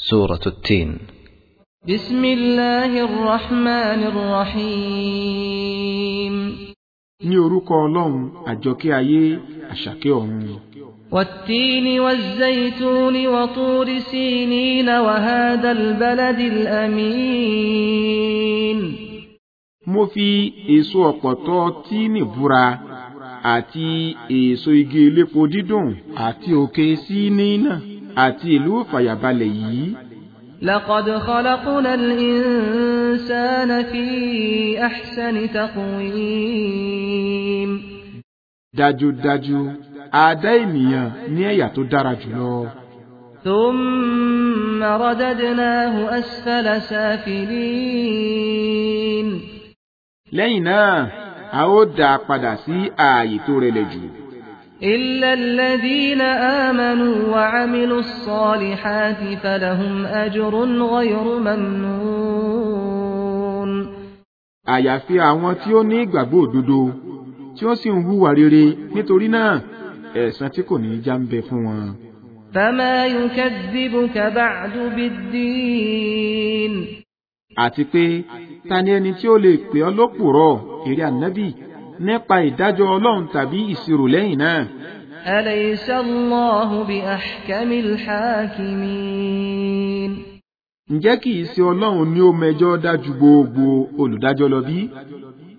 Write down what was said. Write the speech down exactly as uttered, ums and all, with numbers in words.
سورة التين. بسم الله الرحمن الرحيم. ní orúkọ Ọlọ́run àjọkẹ́ ayé àṣàkẹ́ ọ̀run. والتين والزيتون وطور سينين وهذا البلد الأمين. mo fi èso ọ̀pọ̀tọ́ tíìnì búra àti èso igi elépo dídùn àti òkè Síínì náà àti ìlú fàyàbalẹ̀ yìí. لقد خلقنا الإنسان في أحسن تقويم. dájúdájú a dá ènìyàn ní ẹ̀yà tó dára jùlọ. ثم رددناه أسفل سافلين. lẹ́yìn náà a ó dá a padà sí ààyè tó rẹlẹ̀ jù. إلا الذين آمنوا وعملوا الصالحات فلهم أجر غير ممنون. àyàfi àwọn tí ó ní ìgbàgbọ́ òdodo tí ó sì ń hùwà rere, nítorí náà ẹ̀san tí kò ní já ń bẹ fún wọn. فما يكذبك بعد بالدين. àti pé ta ni ẹni tí ó lè pè ọ́ lópùrọ́ èrè ànábì nípa ìdájọ́ Ọlọ́run tàbí ìṣirò lẹ́yìn náà. أليس الله بأحكم الحاكمين. ǹjẹ́ kì í ṣe Ọlọ́run ni ó mẹjọ́ dájú gbogbo olùdájọ́ lọ bí?